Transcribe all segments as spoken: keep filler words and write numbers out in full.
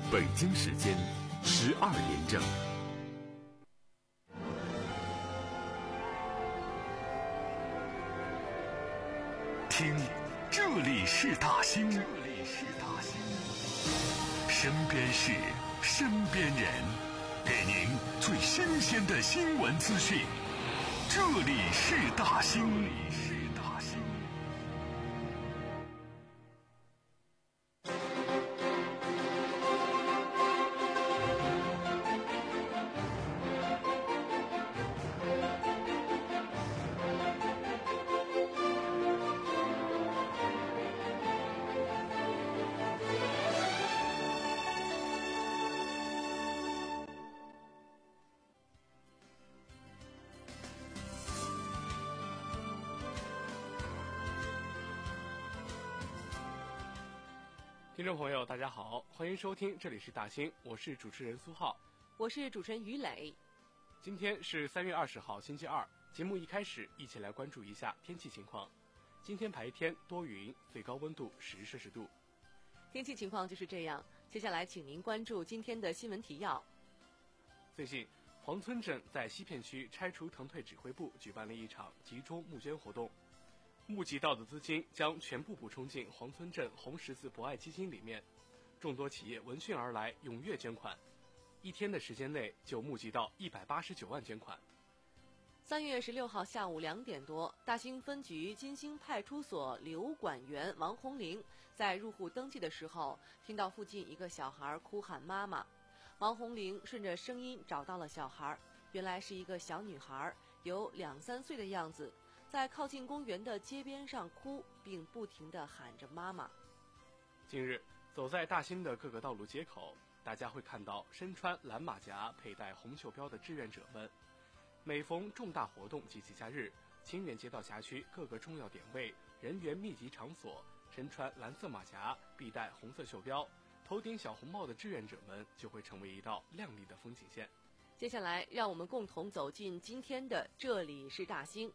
北京时间十二点整。听，这里是大兴，这里是大兴，身边事，身边人，给您最新鲜的新闻资讯。这里是大兴，这里是大兴。 听众朋友大家好，欢迎收听，这里是大兴，我是主持人苏浩， 我是主持人于磊。 今天是三月二十号星期二，节目一开始一起来关注一下天气情况。今天白天多云，最高温度十摄氏度。 天气情况就是这样，接下来请您关注今天的新闻提要。 最近黄村镇在西片区拆除腾退指挥部举办了一场集中募捐活动，募集到的资金将全部补充进黄村镇红十字博爱基金里面。众多企业闻讯而来，踊跃捐款，一天的时间内就募集到一百八十九万捐款。 三月十六号下午两点多，大兴分局金星派出所刘管员王红玲在入户登记的时候，听到附近一个小孩哭喊妈妈。王红玲顺着声音找到了小孩，原来是一个小女孩，有两三岁的样子，在靠近公园的街边上哭，并不停地喊着妈妈。 近日走在大兴的各个道路街口，大家会看到身穿蓝马甲佩戴红袖标的志愿者们。每逢重大活动及节假日，清远街道辖区各个重要点位、人员密集场所，身穿蓝色马甲必戴红色袖标，头顶小红帽的志愿者们就会成为一道亮丽的风景线。 接下来让我们共同走进今天的这里是大兴。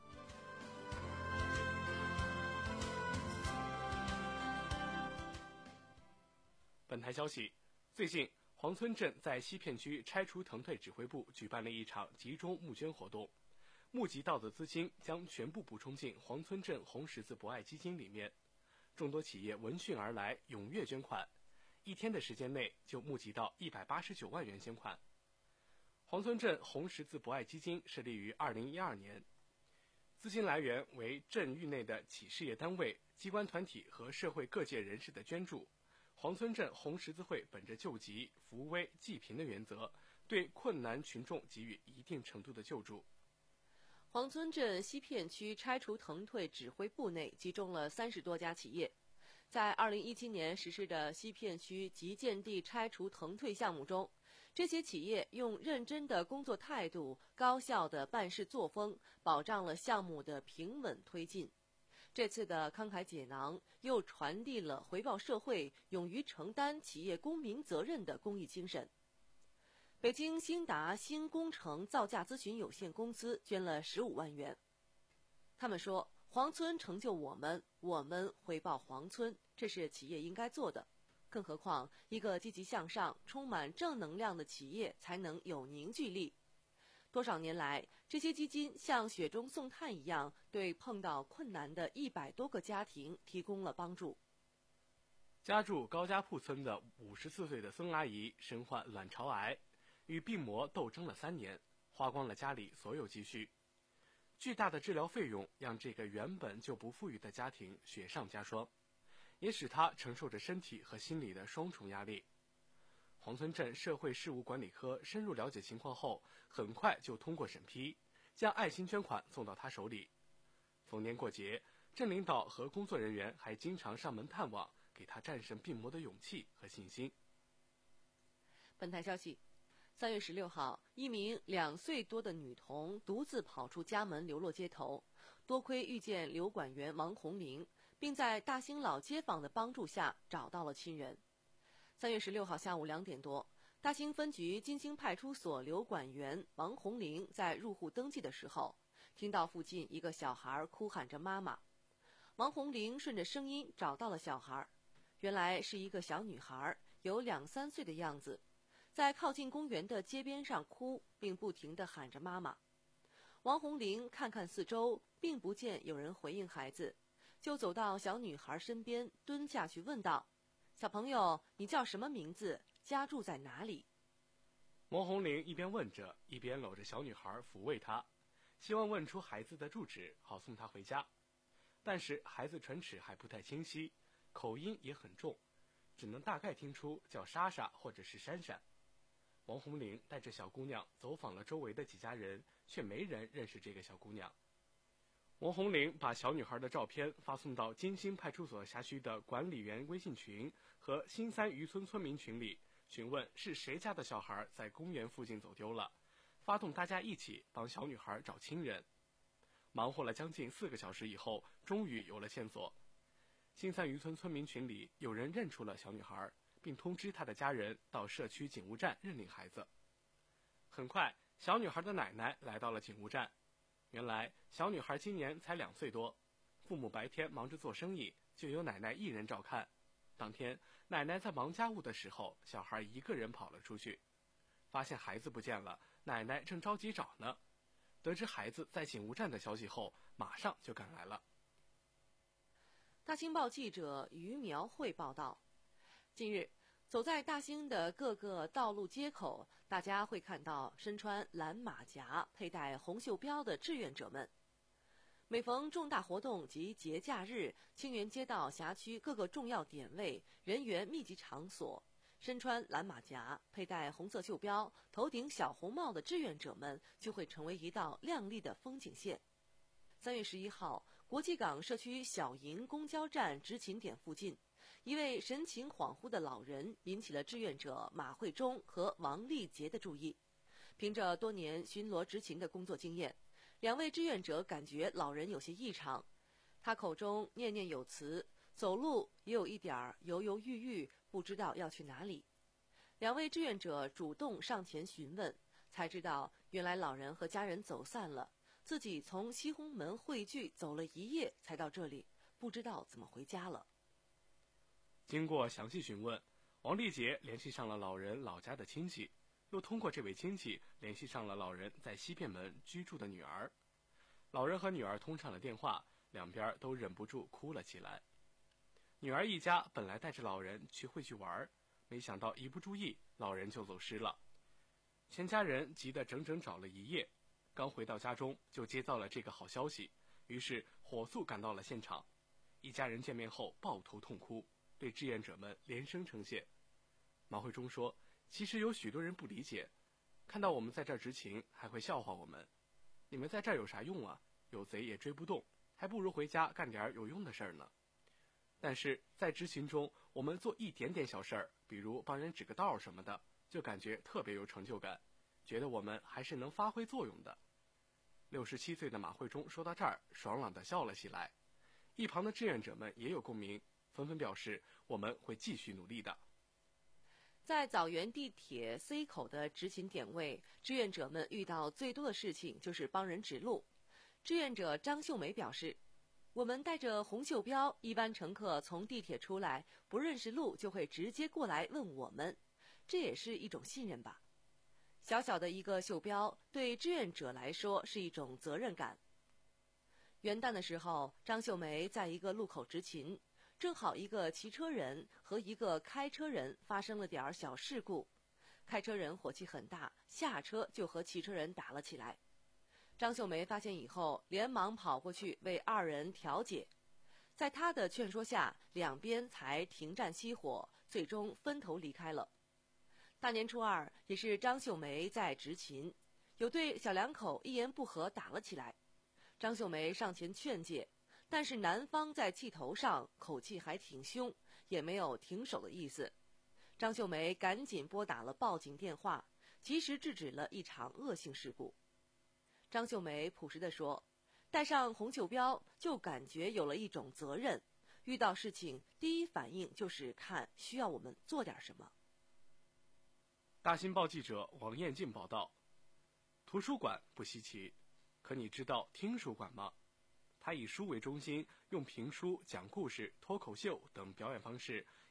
本台消息，最近黄村镇在西片区拆除腾退指挥部举办了一场集中募捐活动，募集到的资金将全部补充进黄村镇红十字博爱基金里面。众多企业闻讯而来，踊跃捐款，一天的时间内就募集到一百八十九万元捐款。黄村镇红十字博爱基金设立于二零一二年，资金来源为镇域内的企事业单位、机关团体和社会各界人士的捐助。黄村镇红十字会本着救急、扶危、济贫的原则，对困难群众给予一定程度的救助。 黄村镇西片区拆除腾退指挥部内集中了三十多家企业，在二零一七年实施的西片区集建地拆除腾退项目中，这些企业用认真的工作态度、高效的办事作风，保障了项目的平稳推进。这次的慷慨解囊又传递了回报社会、勇于承担企业公民责任的公益精神。北京兴达新工程造价咨询有限公司捐了十五万元。他们说，黄村成就我们，我们回报黄村，这是企业应该做的。更何况，一个积极向上、充满正能量的企业才能有凝聚力。多少年来，这些基金像雪中送炭一样，对碰到困难的一百多个家庭提供了帮助。 家住高家铺村的五十四岁的孙阿姨身患卵巢癌，与病魔斗争了三年，花光了家里所有积蓄。巨大的治疗费用让这个原本就不富裕的家庭雪上加霜，也使她承受着身体和心理的双重压力。黄村镇社会事务管理科深入了解情况后，很快就通过审批，将爱心捐款送到他手里。逢年过节，镇领导和工作人员还经常上门探望，给他战胜病魔的勇气和信心。 本台消息，三月十六号，一名两岁多的女童独自跑出家门，流落街头。多亏遇见刘管员王红玲，并在大兴老街坊的帮助下找到了亲人。三月十六号下午两点多，大兴分局金星派出所刘管员王红玲在入户登记的时候，听到附近一个小孩哭喊着妈妈。王红玲顺着声音找到了小孩， 原来是一个小女孩，有两三岁的样子，在靠近公园的街边上哭，并不停地喊着妈妈。王红玲看看四周，并不见有人回应孩子，就走到小女孩身边，蹲下去问道：“小朋友，你叫什么名字？家住在哪里？” 王红玲一边问着，一边搂着小女孩抚慰她，希望问出孩子的住址，好送她回家。但是孩子唇齿还不太清晰，口音也很重，只能大概听出叫莎莎或者是珊珊。王红玲带着小姑娘走访了周围的几家人，却没人认识这个小姑娘。王红玲把小女孩的照片发送到金星派出所辖区的管理员微信群和新三渔村村民群里，询问是谁家的小孩在公园附近走丢了，发动大家一起帮小女孩找亲人。忙活了将近四个小时以后，终于有了线索。新三渔村村民群里有人认出了小女孩，并通知她的家人到社区警务站认领孩子。很快，小女孩的奶奶来到了警务站。原来小女孩今年才两岁多，父母白天忙着做生意，就由奶奶一人照看。当天奶奶在忙家务的时候，小孩一个人跑了出去，发现孩子不见了，奶奶正着急找呢。得知孩子在警务站的消息后，马上就赶来了。 大新报记者于苗慧报道，近日走在大兴的各个道路街口，大家会看到身穿蓝马甲、佩戴红袖标的志愿者们。每逢重大活动及节假日，清源街道辖区各个重要点位、人员密集场所，身穿蓝马甲、佩戴红色袖标、头顶小红帽的志愿者们就会成为一道亮丽的风景线。三月十一号，国际港社区小营公交站执勤点附近，一位神情恍惚的老人引起了志愿者马慧忠和王丽杰的注意。凭着多年巡逻执勤的工作经验，两位志愿者感觉老人有些异常。他口中念念有词，走路也有一点犹犹豫豫，不知道要去哪里。两位志愿者主动上前询问，才知道原来老人和家人走散了，自己从西红门汇聚走了一夜才到这里，不知道怎么回家了。 经过详细询问，王丽杰联系上了老人老家的亲戚，又通过这位亲戚联系上了老人在西便门居住的女儿。老人和女儿通上了电话，两边都忍不住哭了起来。女儿一家本来带着老人去汇聚玩，没想到一不注意，老人就走失了。全家人急得整整找了一夜，刚回到家中就接到了这个好消息，于是火速赶到了现场。一家人见面后抱头痛哭，对志愿者们连声称谢。马慧忠说，其实有许多人不理解，看到我们在这儿执勤还会笑话我们，你们在这儿有啥用啊，有贼也追不动，还不如回家干点有用的事儿呢。但是在执勤中，我们做一点点小事儿，比如帮人指个道什么的，就感觉特别有成就感，觉得我们还是能发挥作用的。六十七岁的马慧忠说到这儿，爽朗地笑了起来。一旁的志愿者们也有共鸣，纷纷表示我们会继续努力的。 在枣园地铁 C 口的执勤点位，志愿者们遇到最多的事情就是帮人指路。志愿者张秀梅表示，我们带着红袖标，一般乘客从地铁出来不认识路就会直接过来问我们，这也是一种信任吧。小小的一个袖标对志愿者来说是一种责任感。元旦的时候，张秀梅在一个路口执勤，正好一个骑车人和一个开车人发生了点小事故，开车人火气很大，下车就和骑车人打了起来。张秀梅发现以后，连忙跑过去为二人调解。在她的劝说下，两边才停战熄火，最终分头离开了。大年初二，也是张秀梅在执勤，有对小两口一言不合打了起来。张秀梅上前劝解，但是男方在气头上，口气还挺凶，也没有停手的意思。张秀梅赶紧拨打了报警电话，及时制止了一场恶性事故。张秀梅朴实地说，带上红袖标就感觉有了一种责任，遇到事情第一反应就是看需要我们做点什么。 大新报记者王彦进报道，图书馆不稀奇，可你知道听书馆吗？它以书为中心，用评书、讲故事、脱口秀等表演方式，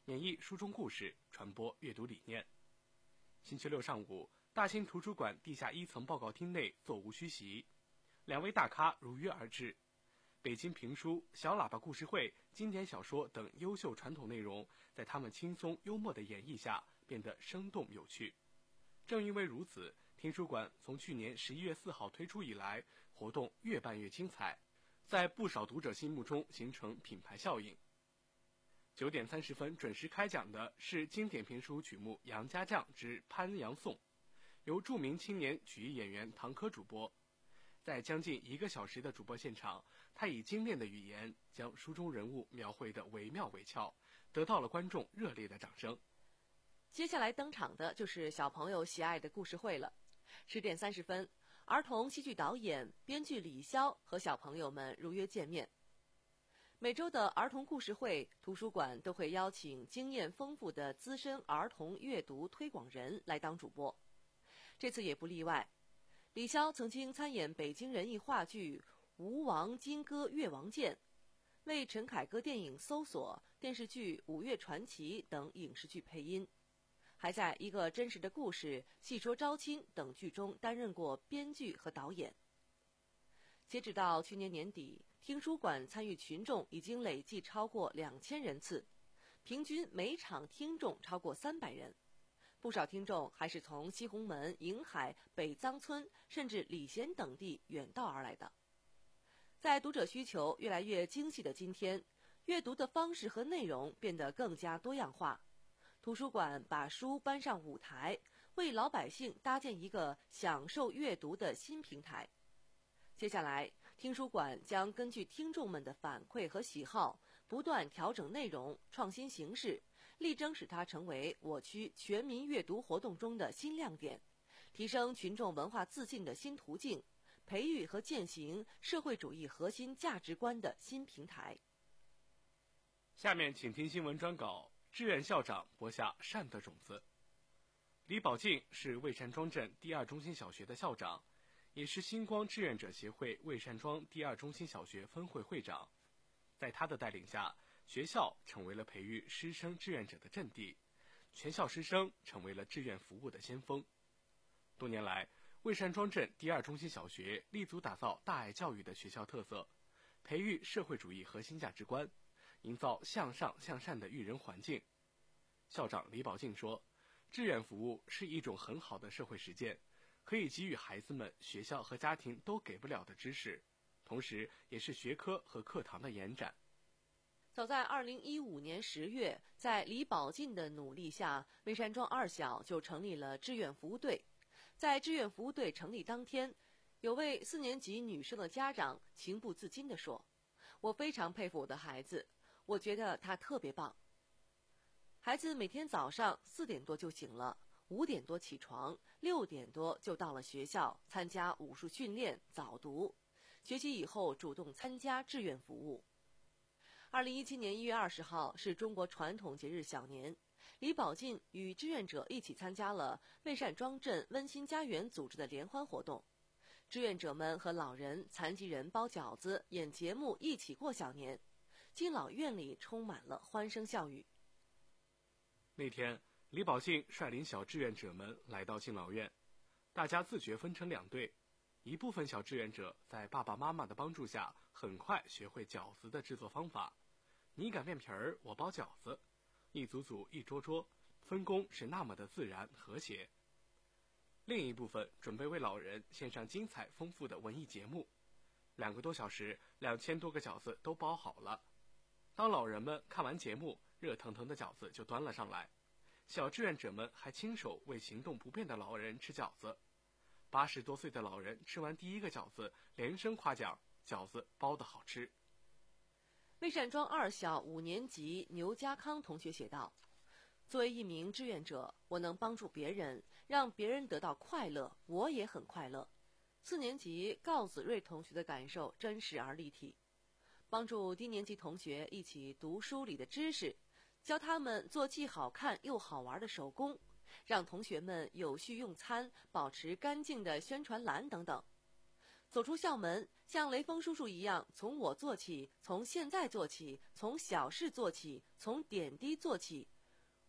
演绎书中故事，传播阅读理念。星期六上午，大兴图书馆地下一层报告厅内座无虚席，两位大咖如约而至。北京评书、小喇叭故事会、经典小说等优秀传统内容，在他们轻松幽默的演绎下，变得生动有趣。正因为如此，听书馆从去年十一月四号推出以来，活动越办越精彩，在不少读者心目中形成品牌效应。九点三十分准时开讲的是经典评书曲目《杨家将之潘阳颂》，由著名青年曲艺演员唐柯主播。在将近一个小时的主播现场，他以精炼的语言将书中人物描绘得惟妙惟肖，得到了观众热烈的掌声。 接下来登场的就是小朋友喜爱的故事会了。十点三十分，儿童戏剧导演、编剧李潇和小朋友们如约见面。每周的儿童故事会，图书馆都会邀请经验丰富的资深儿童阅读推广人来当主播，这次也不例外。李潇曾经参演北京人艺话剧《吴王金戈越王剑》，为陈凯歌电影《搜索》、电视剧《五岳传奇》等影视剧配音，还在一个真实的故事、戏说招亲等剧中担任过编剧和导演。截止到去年年底，听书馆参与群众已经累计超过两千人次，平均每场听众超过三百人。不少听众还是从西红门、瀛海、北臧村甚至礼贤等地远道而来的。在读者需求越来越精细的今天，阅读的方式和内容变得更加多样化。图书馆把书搬上舞台，为老百姓搭建一个享受阅读的新平台。接下来，听书馆将根据听众们的反馈和喜好，不断调整内容、创新形式，力争使它成为我区全民阅读活动中的新亮点，提升群众文化自信的新途径，培育和践行社会主义核心价值观的新平台。 下面请听新闻专稿：志愿校长播下善的种子。李宝静是魏山庄镇第二中心小学的校长，也是星光志愿者协会魏山庄第二中心小学分会会长。在他的带领下，学校成为了培育师生志愿者的阵地，全校师生成为了志愿服务的先锋。多年来，魏山庄镇第二中心小学立足打造大爱教育的学校特色，培育社会主义核心价值观，营造向上向善的育人环境。校长李宝静说，志愿服务是一种很好的社会实践，可以给予孩子们学校和家庭都给不了的知识，同时也是学科和课堂的延展。 早在二零一五年十月，在李宝静的努力下，魏山庄二小就成立了志愿服务队。在志愿服务队成立当天，有位四年级女生的家长情不自禁地说：“我非常佩服我的孩子，我觉得他特别棒。”孩子每天早上四点多就醒了，五点多起床，六点多就到了学校参加武术训练、早读。学习以后主动参加志愿服务。二零一七年一月二十号是中国传统节日小年，李宝静与志愿者一起参加了魏善庄镇温馨家园组织的联欢活动。志愿者们和老人、残疾人包饺子、演节目，一起过小年。敬老院里充满了欢声笑语。 那天，李宝静率领小志愿者们来到敬老院，大家自觉分成两队。一部分小志愿者在爸爸妈妈的帮助下，很快学会饺子的制作方法。你擀面皮儿，我包饺子，一组组一桌桌，分工是那么的自然和谐。另一部分准备为老人献上精彩丰富的文艺节目。两个多小时，两千多个饺子都包好了。当老人们看完节目，热腾腾的饺子就端了上来。小志愿者们还亲手为行动不便的老人吃饺子。八十多岁的老人吃完第一个饺子，连声夸奖饺子包得好吃。 魏善庄二小五年级牛家康同学写道：“作为一名志愿者，我能帮助别人，让别人得到快乐，我也很快乐。”四年级告子睿同学的感受真实而立体，帮助低年级同学一起读书里的知识，教他们做既好看又好玩的手工，让同学们有序用餐，保持干净的宣传栏等等。走出校门，像雷锋叔叔一样，从我做起，从现在做起，从小事做起，从点滴做起，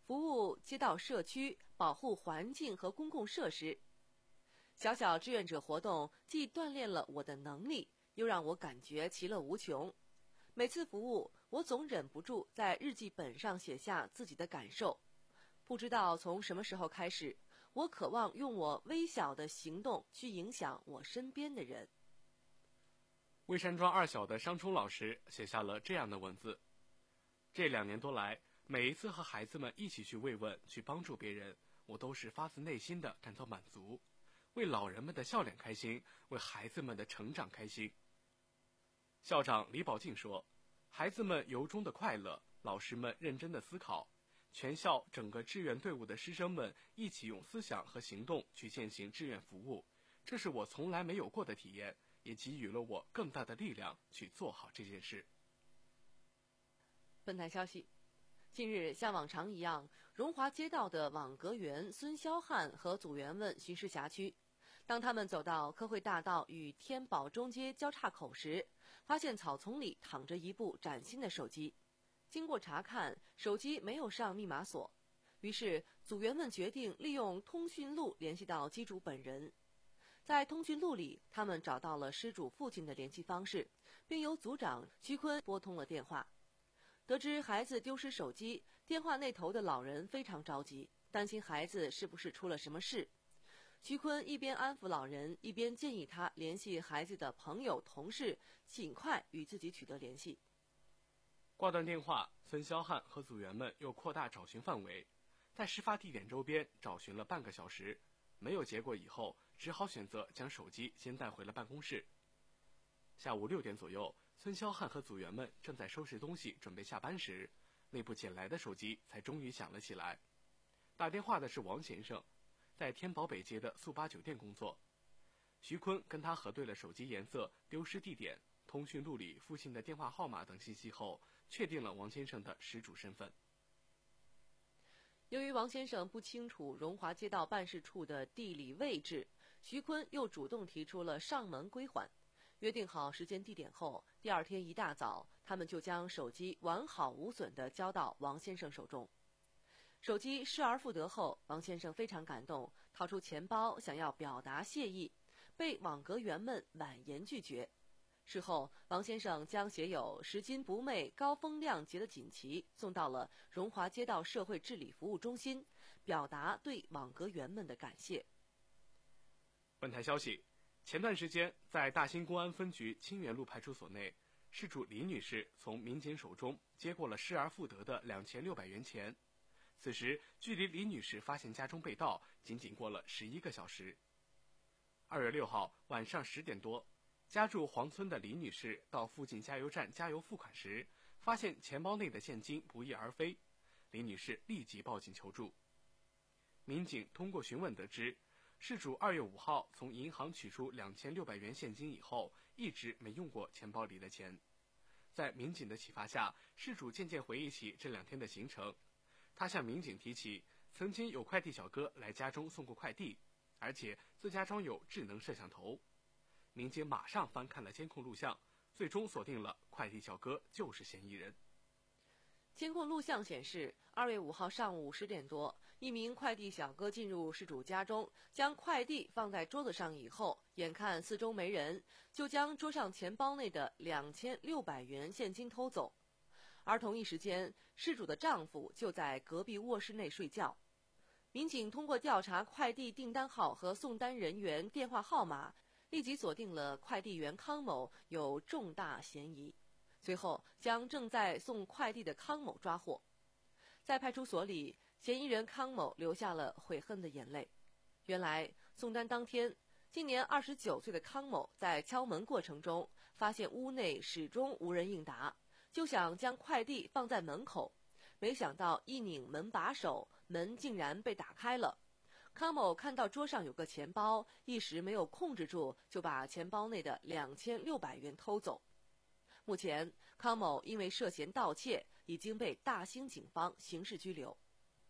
服务街道社区，保护环境和公共设施。小小志愿者活动既锻炼了我的能力，又让我感觉其乐无穷。每次服务，我总忍不住在日记本上写下自己的感受。不知道从什么时候开始，我渴望用我微小的行动去影响我身边的人。 蔚山庄二小的商冲老师写下了这样的文字：这两年多来，每一次和孩子们一起去慰问、去帮助别人，我都是发自内心的感到满足，为老人们的笑脸开心，为孩子们的成长开心。校长李宝静说，孩子们由衷的快乐，老师们认真的思考，全校整个志愿队伍的师生们一起用思想和行动去践行志愿服务，这是我从来没有过的体验，也给予了我更大的力量去做好这件事。 本台消息，近日像往常一样，荣华街道的网格员孙霄汉和组员们巡视辖区。当他们走到科汇大道与天宝中街交叉口时，发现草丛里躺着一部崭新的手机。经过查看，手机没有上密码锁，于是组员们决定利用通讯录联系到机主本人。在通讯录里，他们找到了失主父亲的联系方式，并由组长徐坤拨通了电话。得知孩子丢失手机，电话那头的老人非常着急，担心孩子是不是出了什么事。徐坤一边安抚老人，一边建议他联系孩子的朋友、同事，尽快与自己取得联系。 挂断电话，孙霄汉和组员们又扩大找寻范围，在事发地点周边找寻了半个小时，没有结果以后，只好选择将手机先带回了办公室。下午六点左右，孙霄汉和组员们正在收拾东西准备下班时，那部捡来的手机才终于响了起来。打电话的是王先生，在天宝北街的速八酒店工作。徐坤跟他核对了手机颜色、丢失地点、通讯录里父亲的电话号码等信息后，确定了王先生的失主身份。 由于王先生不清楚荣华街道办事处的地理位置，徐坤又主动提出了上门归还。约定好时间地点后，第二天一大早，他们就将手机完好无损地交到王先生手中。手机失而复得后，王先生非常感动，掏出钱包想要表达谢意，被网格员们婉言拒绝。事后，王先生将写有“拾金不昧、高风亮节”的锦旗送到了荣华街道社会治理服务中心，表达对网格员们的感谢。 本台消息，前段时间在大兴公安分局清源路派出所内，事主李女士从民警手中接过了失而复得的两千六百元钱。此时，距离李女士发现家中被盗仅仅过了十一个小时。二月六号晚上十点多，家住黄村的李女士到附近加油站加油付款时，发现钱包内的现金不翼而飞。李女士立即报警求助。民警通过询问得知，事主二月五号从银行取出两千六百元现金以后，一直没用过钱包里的钱。在民警的启发下，事主渐渐回忆起这两天的行程。他向民警提起，曾经有快递小哥来家中送过快递，而且自家装有智能摄像头。民警马上翻看了监控录像，最终锁定了快递小哥就是嫌疑人。 监控录像显示，二月五号上午十点多，一名快递小哥进入事主家中，将快递放在桌子上以后，眼看四周没人，就将桌上钱包内的两千六百元现金偷走。而同一时间，事主的丈夫就在隔壁卧室内睡觉。民警通过调查快递订单号和送单人员电话号码，立即锁定了快递员康某有重大嫌疑，随后将正在送快递的康某抓获。在派出所里，嫌疑人康某流下了悔恨的眼泪。原来送单当天，今年二十九岁的康某在敲门过程中，发现屋内始终无人应答，就想将快递放在门口，没想到一拧门把手，门竟然被打开了。康某看到桌上有个钱包，一时没有控制住，就把钱包内的两千六百元偷走。目前，康某因为涉嫌盗窃，已经被大兴警方刑事拘留。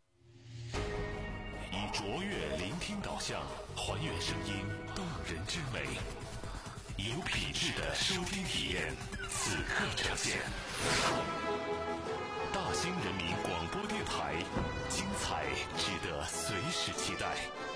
以卓越聆听导向，还原声音动人之美，有品质的收听体验，此刻呈现。大兴人民广播电台，精彩值得随时期待。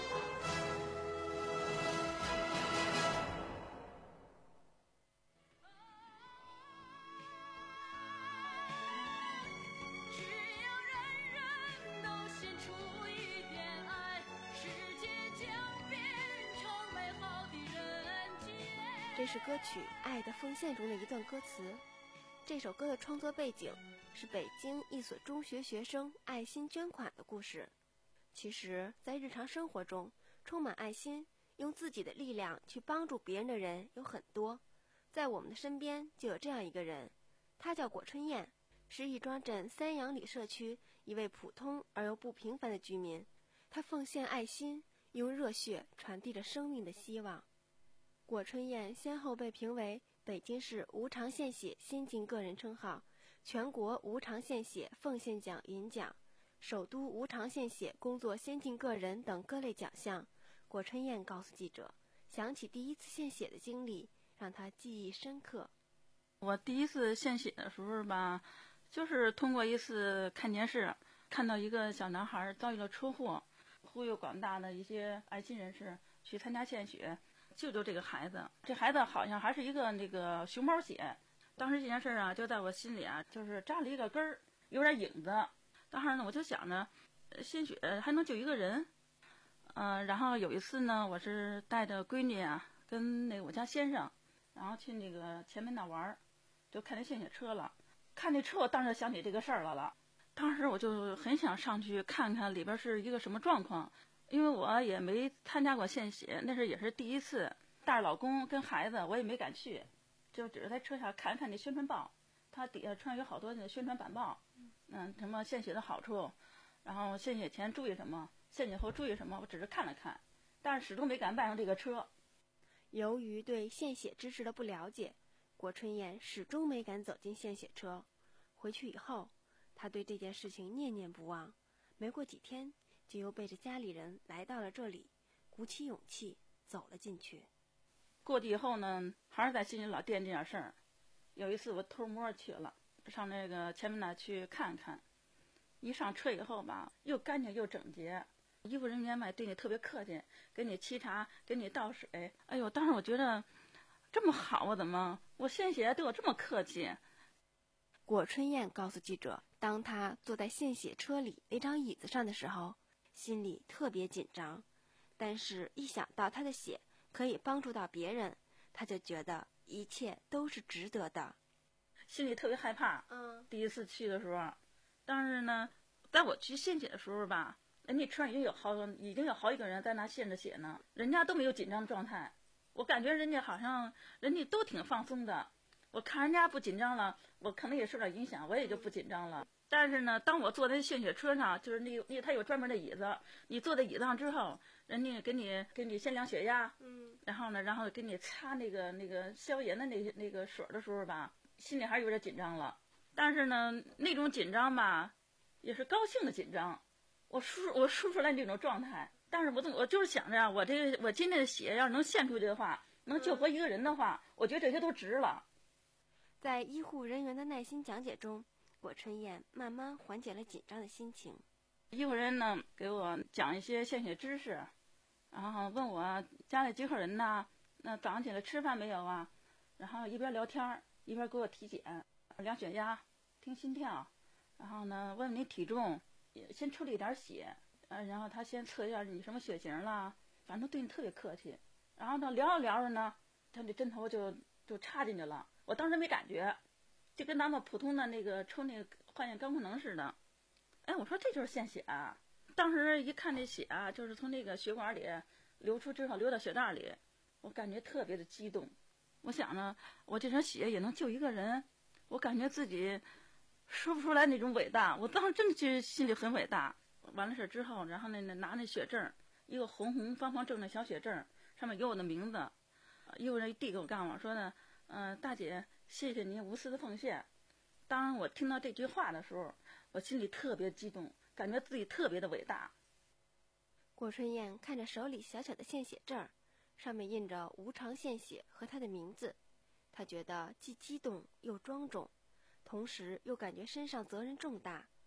这是歌曲《爱的奉献》中的一段歌词。这首歌的创作背景是北京一所中学学生爱心捐款的故事。其实，在日常生活中，充满爱心，用自己的力量去帮助别人的人有很多。在我们的身边就有这样一个人，他叫果春燕，是亦庄镇三阳里社区一位普通而又不平凡的居民。他奉献爱心，用热血传递着生命的希望。果春燕先后被评为北京市无偿献血先进个人称号、全国无偿献血奉献奖银奖、首都无偿献血工作先进个人等各类奖项。果春燕告诉记者，想起第一次献血的经历，让她记忆深刻。 我第一次献血的时候吧，就是通过一次看电视，看到一个小男孩遭遇了车祸，呼吁广大的一些爱心人士去参加献血，救救这个孩子。这孩子好像还是一个那个熊猫血。当时这件事啊，就在我心里啊，就是扎了一个根儿，有点影子。当时呢，我就想着，献血还能救一个人。嗯、呃，然后有一次呢，我是带着闺女啊，跟那个我家先生，然后去那个前门那玩儿，就看那献血车了。看那车，我当时想起这个事儿来了。当时我就很想上去看看里边是一个什么状况。因为我也没参加过献血，那是也是第一次，带着老公跟孩子，我也没敢去，就只是在车下看看那宣传报，它底下穿有好多那宣传板报，嗯，什么献血的好处，然后献血前注意什么，献血后注意什么，我只是看了看，但是始终没敢办上这个车。 由于对献血知识的不了解，果春燕始终没敢走进献血车。回去以后，她对这件事情念念不忘。没过几天，就又背着家里人来到了这里，鼓起勇气走了进去。 过去以后呢，还是在心里老惦记点事儿。有一次我偷摸去了，上那个前面那去看看。一上车以后吧，又干净又整洁，医护人员嘛对你特别客气，给你沏茶，给你倒水。哎呦，当时我觉得这么好啊，怎么我献血对我这么客气？ 果春燕告诉记者，当她坐在献血车里那张椅子上的时候，心里特别紧张，但是一想到他的血可以帮助到别人，他就觉得一切都是值得的。 心里特别害怕。 嗯， 第一次去的时候，但是呢，在我去献血的时候吧，人家车上已经有好已经有好几个人在那献着血呢，人家都没有紧张的状态。我感觉人家好像人家都挺放松的。我看人家不紧张了，我可能也受点影响，我也就不紧张了。但是呢，当我坐在献血车上，就是那那他有专门的椅子，你坐在椅子上之后，人家给你给你先量血压，嗯，然后呢，然后给你擦那个那个消炎的那那个水的时候吧，心里还是有点紧张了。但是呢，那种紧张吧，也是高兴的紧张，我说我说出来那种状态。但是我我就是想着，我这我今天的血要是能献出去的话，能救活一个人的话，我觉得这些都值了。 在医护人员的耐心讲解中，果春燕慢慢缓解了紧张的心情。 医护人呢给我讲一些献血知识，然后问我家里几口人呢，那早上起来吃饭没有啊？然后一边聊天一边给我体检，量血压，听心跳，然后呢问问你体重，先抽了一点血，呃，然后他先测一下你什么血型啦，反正对你特别客气。然后呢聊着聊着呢，他这针头就就插进去了，我当时没感觉。就跟咱们普通的那个抽那个化验肝功能似的，哎，我说这就是献血啊！当时一看这血啊，就是从那个血管里流出之后流到血袋里，我感觉特别的激动。我想呢，我这点血也能救一个人，我感觉自己说不出来那种伟大。我当时真的觉得心里很伟大。完了事之后，然后呢拿那血证，一个红红方方正的小血证，上面有我的名字。医护人一递给我，告诉我说呢，嗯、呃，大姐，谢谢您无私的奉献。当我听到这句话的时候，我心里特别激动，感觉自己特别的伟大。 果春燕看着手里小小的献血证，上面印着无偿献血和她的名字，她觉得既激动又庄重，同时又感觉身上责任重大。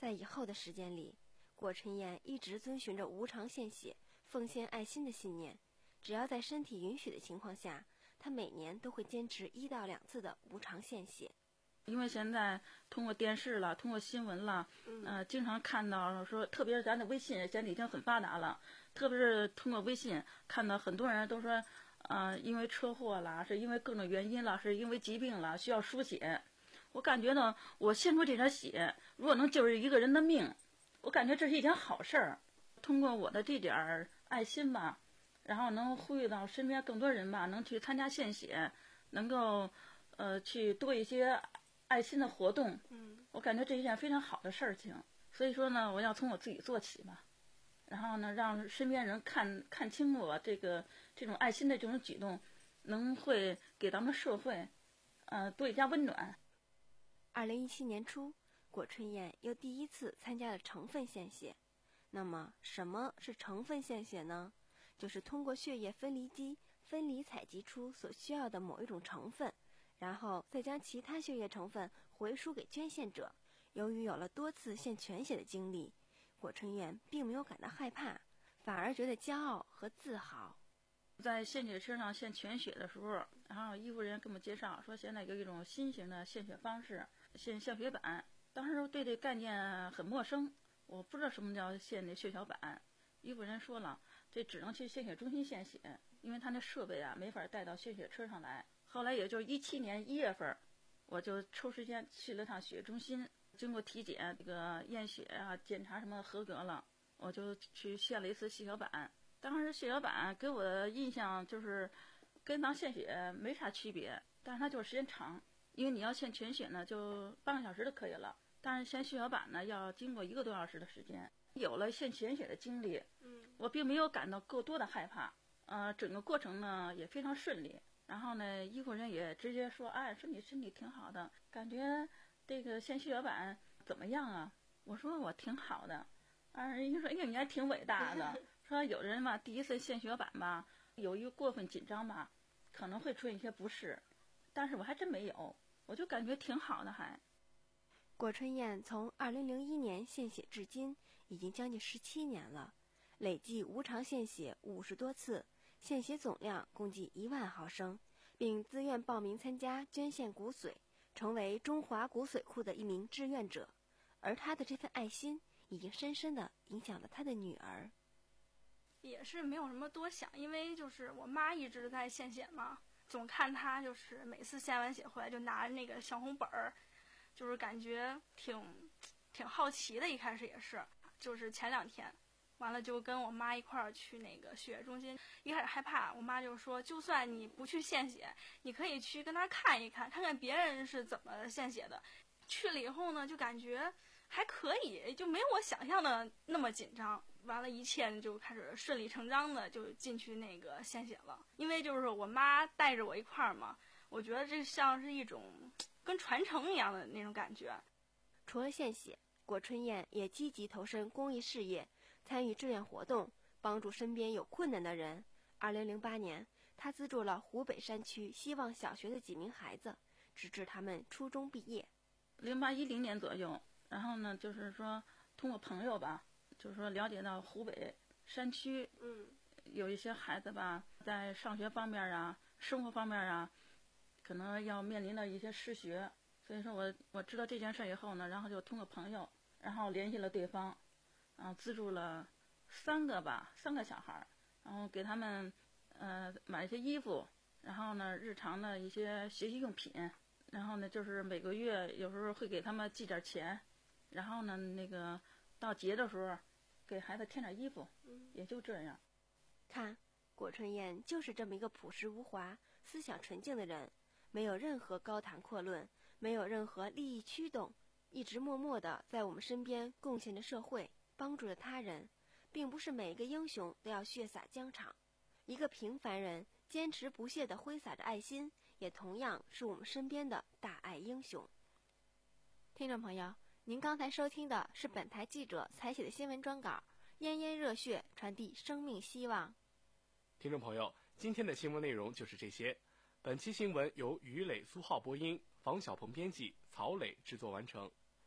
在以后的时间里，果春燕一直遵循着无偿献血、奉献爱心的信念。只要在身体允许的情况下，她每年都会坚持一到两次的无偿献血。 因为现在通过电视了，通过新闻了， 嗯、 呃，经常看到说，特别是咱的微信现在已经很发达了，特别是通过微信看到很多人都说，呃，因为车祸了，是因为各种原因了，是因为疾病了，需要输血。我感觉呢，我献出这点血，如果能救一个人的命，我感觉这是一件好事儿。通过我的这点爱心吧，然后能呼吁到身边更多人吧，能去参加献血，能够呃去多一些爱心的活动。 嗯， 我感觉这是一件非常好的事情。所以说呢，我要从我自己做起吧，然后呢，让身边人看看清我这个这种爱心的这种举动，能会给咱们社会呃多一加温暖。 二零一七年初，果春燕又第一次参加了成分献血。那么，什么是成分献血呢？就是通过血液分离机分离采集出所需要的某一种成分，然后再将其他血液成分回输给捐献者。由于有了多次献全血的经历，果春燕并没有感到害怕，反而觉得骄傲和自豪。 在献血车上献全血的时候，然后医护人员给我们介绍说，现在有一种新型的献血方式，献献血板。当时对这概念很陌生，我不知道什么叫献那血小板。医护人员说了，这只能去献血中心献血，因为他那设备啊没法带到献血车上来。后来也就是一七年一月份，我就抽时间去了趟血液中心，经过体检，这个验血啊、检查什么合格了，我就去献了一次血小板。当时血小板给我的印象就是跟咱献血没啥区别，但是它就是时间长，因为你要献全血呢，就半个小时就可以了。但是献血小板呢，要经过一个多小时的时间。有了献全血的经历， 嗯， 我并没有感到过多的害怕，呃，整个过程呢也非常顺利。然后呢，医护人也直接说，哎，说你身体挺好的，感觉这个献血小板怎么样啊？我说我挺好的。啊，人家说，哎呀，你还挺伟大的。说有人吧，第一次献血小板吧，由于过分紧张吧，可能会出现一些不适，但是我还真没有，我就感觉挺好的还。 果春燕从二零零一年献血至今，已经将近十七年了，累计无偿献血五十多次，献血总量共计一万毫升，并自愿报名参加捐献骨髓，成为中华骨髓库的一名志愿者。而他的这份爱心，已经深深地影响了他的女儿。 也是没有什么多想，因为就是我妈一直在献血嘛，总看她就是每次献完血回来就拿着那个小红本儿，就是感觉挺挺好奇的。一开始也是，就是前两天完了就跟我妈一块儿去那个血液中心，一开始害怕，我妈就说就算你不去献血，你可以去跟那儿看一看，看看别人是怎么献血的。去了以后呢，就感觉还可以，就没有我想象的那么紧张。完了，一切就开始顺理成章的就进去那个献血了。因为就是我妈带着我一块儿嘛，我觉得这像是一种跟传承一样的那种感觉。 除了献血，果春燕也积极投身公益事业，参与志愿活动，帮助身边有困难的人。二零零八年，她资助了湖北山区希望小学的几名孩子，直至他们初中毕业。 零八一零年左右，然后呢，就是说通过朋友吧，就是说了解到湖北山区， 嗯， 有一些孩子吧，在上学方面啊、生活方面啊，可能要面临到一些失学。所以说我我知道这件事以后呢，然后就通过朋友，然后联系了对方，然后资助了三个吧，三个小孩，然后给他们呃买一些衣服，然后呢日常的一些学习用品。然后呢，就是每个月有时候会给他们寄点钱，然后呢，那个到节的时候给孩子添点衣服，也就这样。 看，果春燕就是这么一个朴实无华、思想纯净的人，没有任何高谈阔论，没有任何利益驱动，一直默默地在我们身边贡献着社会，帮助着他人。并不是每一个英雄都要血洒疆场，一个平凡人坚持不懈地挥洒着爱心，也同样是我们身边的大爱英雄。听众朋友，您刚才收听的是本台记者采写的新闻专稿，炎炎热血传递生命希望。 听众朋友，今天的新闻内容就是这些。本期新闻由于磊、苏浩播音，房小鹏编辑，曹磊制作完成。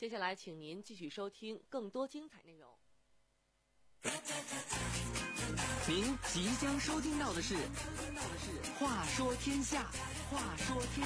接下来，请您继续收听更多精彩内容。 您即将收听到的是《话说天下》，话说天。